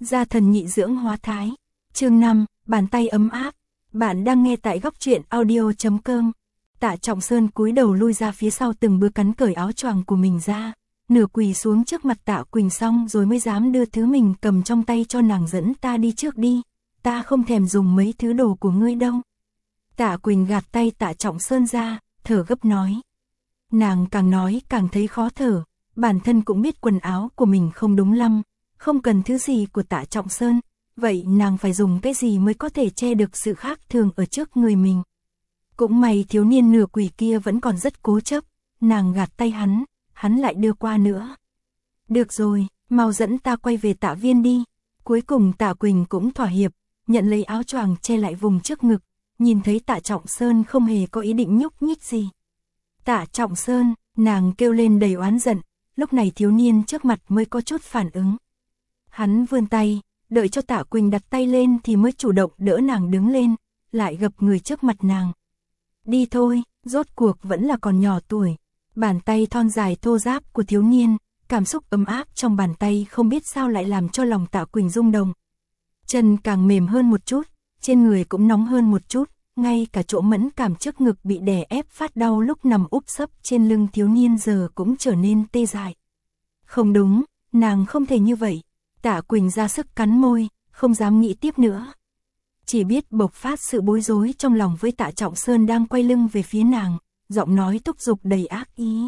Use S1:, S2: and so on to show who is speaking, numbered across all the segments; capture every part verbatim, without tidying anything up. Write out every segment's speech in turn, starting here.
S1: Gia thần nhị dưỡng hóa thái. Chương năm, bàn tay ấm áp. Bạn đang nghe tại góc truyện audio chấm com. Tạ Trọng Sơn cúi đầu lui ra phía sau từng bước cắn cởi áo choàng của mình ra, nửa quỳ xuống trước mặt Tạ Quỳnh xong rồi mới dám đưa thứ mình cầm trong tay cho nàng, dẫn ta đi trước đi, ta không thèm dùng mấy thứ đồ của ngươi đâu. Tạ Quỳnh gạt tay Tạ Trọng Sơn ra, thở gấp nói. Nàng càng nói càng thấy khó thở, bản thân cũng biết quần áo của mình không đúng lắm, không cần thứ gì của Tạ Trọng Sơn, vậy nàng phải dùng cái gì mới có thể che được sự khác thường ở trước người mình. Cũng may thiếu niên nửa quỷ kia vẫn còn rất cố chấp, nàng gạt tay hắn, hắn lại đưa qua nữa. Được rồi, mau dẫn ta quay về Tạ Viên đi. Cuối cùng Tạ Quỳnh cũng thỏa hiệp, nhận lấy áo choàng che lại vùng trước ngực, nhìn thấy Tạ Trọng Sơn không hề có ý định nhúc nhích gì. Tạ Trọng Sơn, nàng kêu lên đầy oán giận, lúc này thiếu niên trước mặt mới có chút phản ứng. Hắn vươn tay, đợi cho Tạ Quỳnh đặt tay lên thì mới chủ động đỡ nàng đứng lên, lại gập người trước mặt nàng. Đi thôi, rốt cuộc vẫn là còn nhỏ tuổi. Bàn tay thon dài thô ráp của thiếu niên, cảm xúc ấm áp trong bàn tay không biết sao lại làm cho lòng Tạ Quỳnh rung động. Chân càng mềm hơn một chút, trên người cũng nóng hơn một chút, ngay cả chỗ mẫn cảm trước ngực bị đè ép phát đau lúc nằm úp sấp trên lưng thiếu niên giờ cũng trở nên tê dại. Không đúng, nàng không thể như vậy. Tạ Quỳnh ra sức cắn môi, không dám nghĩ tiếp nữa. Chỉ biết bộc phát sự bối rối trong lòng với Tạ Trọng Sơn đang quay lưng về phía nàng, giọng nói thúc giục đầy ác ý.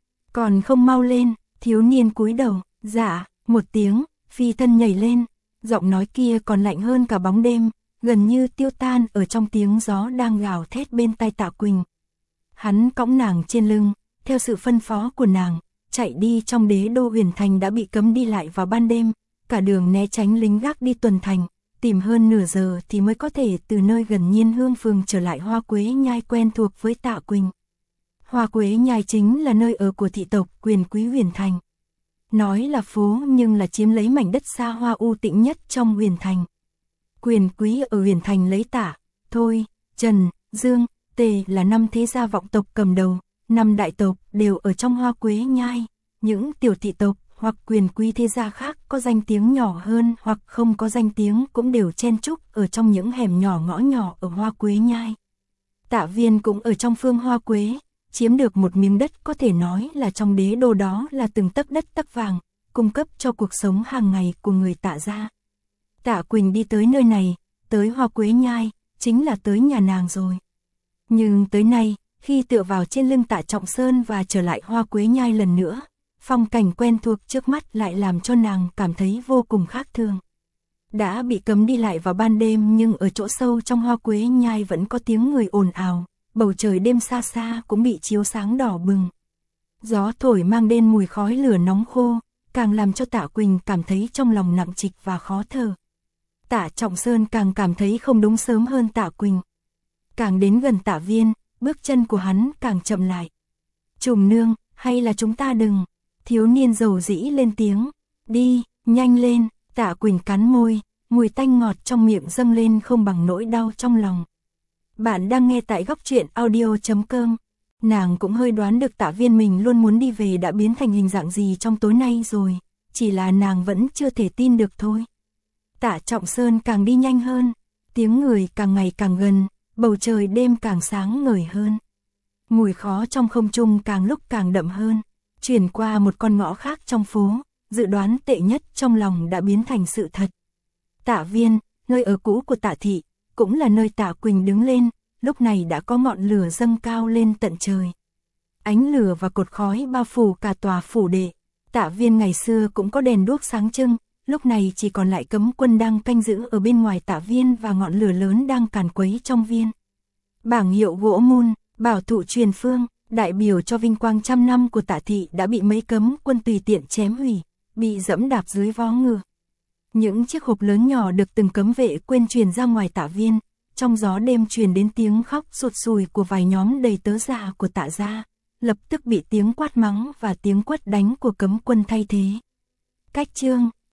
S1: Còn không mau lên, thiếu niên cúi đầu, dạ, một tiếng, phi thân nhảy lên, giọng nói kia còn lạnh hơn cả bóng đêm, gần như tiêu tan ở trong tiếng gió đang gào thét bên tai Tạ Quỳnh. Hắn cõng nàng trên lưng, theo sự phân phó của nàng, chạy đi trong đế đô Huyền Thành đã bị cấm đi lại vào ban đêm, cả đường né tránh lính gác đi tuần thành, tìm hơn nửa giờ thì mới có thể từ nơi gần Nhiên Hương Phường trở lại Hoa Quế Nhai quen thuộc với Tạ Quỳnh. Hoa Quế Nhai chính là nơi ở của thị tộc quyền quý Huyền Thành. Nói là phố nhưng là chiếm lấy mảnh đất xa hoa u tĩnh nhất trong Huyền Thành. Quyền quý ở Huyền Thành lấy Tạ, Thôi, Trần, Dương, Tề là năm thế gia vọng tộc cầm đầu, năm đại tộc đều ở trong Hoa Quế Nhai, những tiểu thị tộc hoặc quyền quý thế gia khác có danh tiếng nhỏ hơn hoặc không có danh tiếng cũng đều chen chúc ở trong những hẻm nhỏ ngõ nhỏ ở Hoa Quế Nhai. Tạ Viên cũng ở trong phương Hoa Quế, chiếm được một miếng đất có thể nói là trong đế đô đó là từng tấc đất tấc vàng, cung cấp cho cuộc sống hàng ngày của người Tạ gia. Tạ Quỳnh đi tới nơi này, tới Hoa Quế Nhai, chính là tới nhà nàng rồi. Nhưng tới nay, khi tựa vào trên lưng Tạ Trọng Sơn và trở lại Hoa Quế Nhai lần nữa, phong cảnh quen thuộc trước mắt lại làm cho nàng cảm thấy vô cùng khác thường. Đã bị cấm đi lại vào ban đêm nhưng ở chỗ sâu trong Hoa Quế Nhai vẫn có tiếng người ồn ào, bầu trời đêm xa xa cũng bị chiếu sáng đỏ bừng. Gió thổi mang đến mùi khói lửa nóng khô, càng làm cho Tạ Quỳnh cảm thấy trong lòng nặng trịch và khó thở. Tạ Trọng Sơn càng cảm thấy không đúng sớm hơn Tạ Quỳnh. Càng đến gần Tạ Viên, bước chân của hắn càng chậm lại. Trùm nương, hay là chúng ta đừng. Thiếu niên dầu dĩ lên tiếng. Đi, nhanh lên. Tạ Quỳnh cắn môi, mùi tanh ngọt trong miệng dâng lên không bằng nỗi đau trong lòng. Bạn đang nghe tại góc truyện audio chấm com. Nàng cũng hơi đoán được Tạ Viên mình luôn muốn đi về đã biến thành hình dạng gì trong tối nay rồi, chỉ là nàng vẫn chưa thể tin được thôi. Tạ Trọng Sơn càng đi nhanh hơn, tiếng người càng ngày càng gần, bầu trời đêm càng sáng ngời hơn. Mùi khó trong không trung càng lúc càng đậm hơn, chuyển qua một con ngõ khác trong phố, dự đoán tệ nhất trong lòng đã biến thành sự thật. Tạ Viên, nơi ở cũ của Tạ thị, cũng là nơi Tạ Quỳnh đứng lên, lúc này đã có ngọn lửa dâng cao lên tận trời. Ánh lửa và cột khói bao phủ cả tòa phủ đệ. Tạ Viên ngày xưa cũng có đèn đuốc sáng trưng, lúc này chỉ còn lại cấm quân đang canh giữ ở bên ngoài Tạ Viên và ngọn lửa lớn đang càn quấy trong viên. Bảng hiệu gỗ mun, bảo thụ truyền phương, đại biểu cho vinh quang trăm năm của Tạ thị đã bị mấy cấm quân tùy tiện chém hủy, bị dẫm đạp dưới vó ngựa. Những chiếc hộp lớn nhỏ được từng cấm vệ quên truyền ra ngoài Tạ Viên, trong gió đêm truyền đến tiếng khóc sụt sùi của vài nhóm đầy tớ già của Tạ gia, lập tức bị tiếng quát mắng và tiếng quất đánh của cấm quân thay thế. Cách chương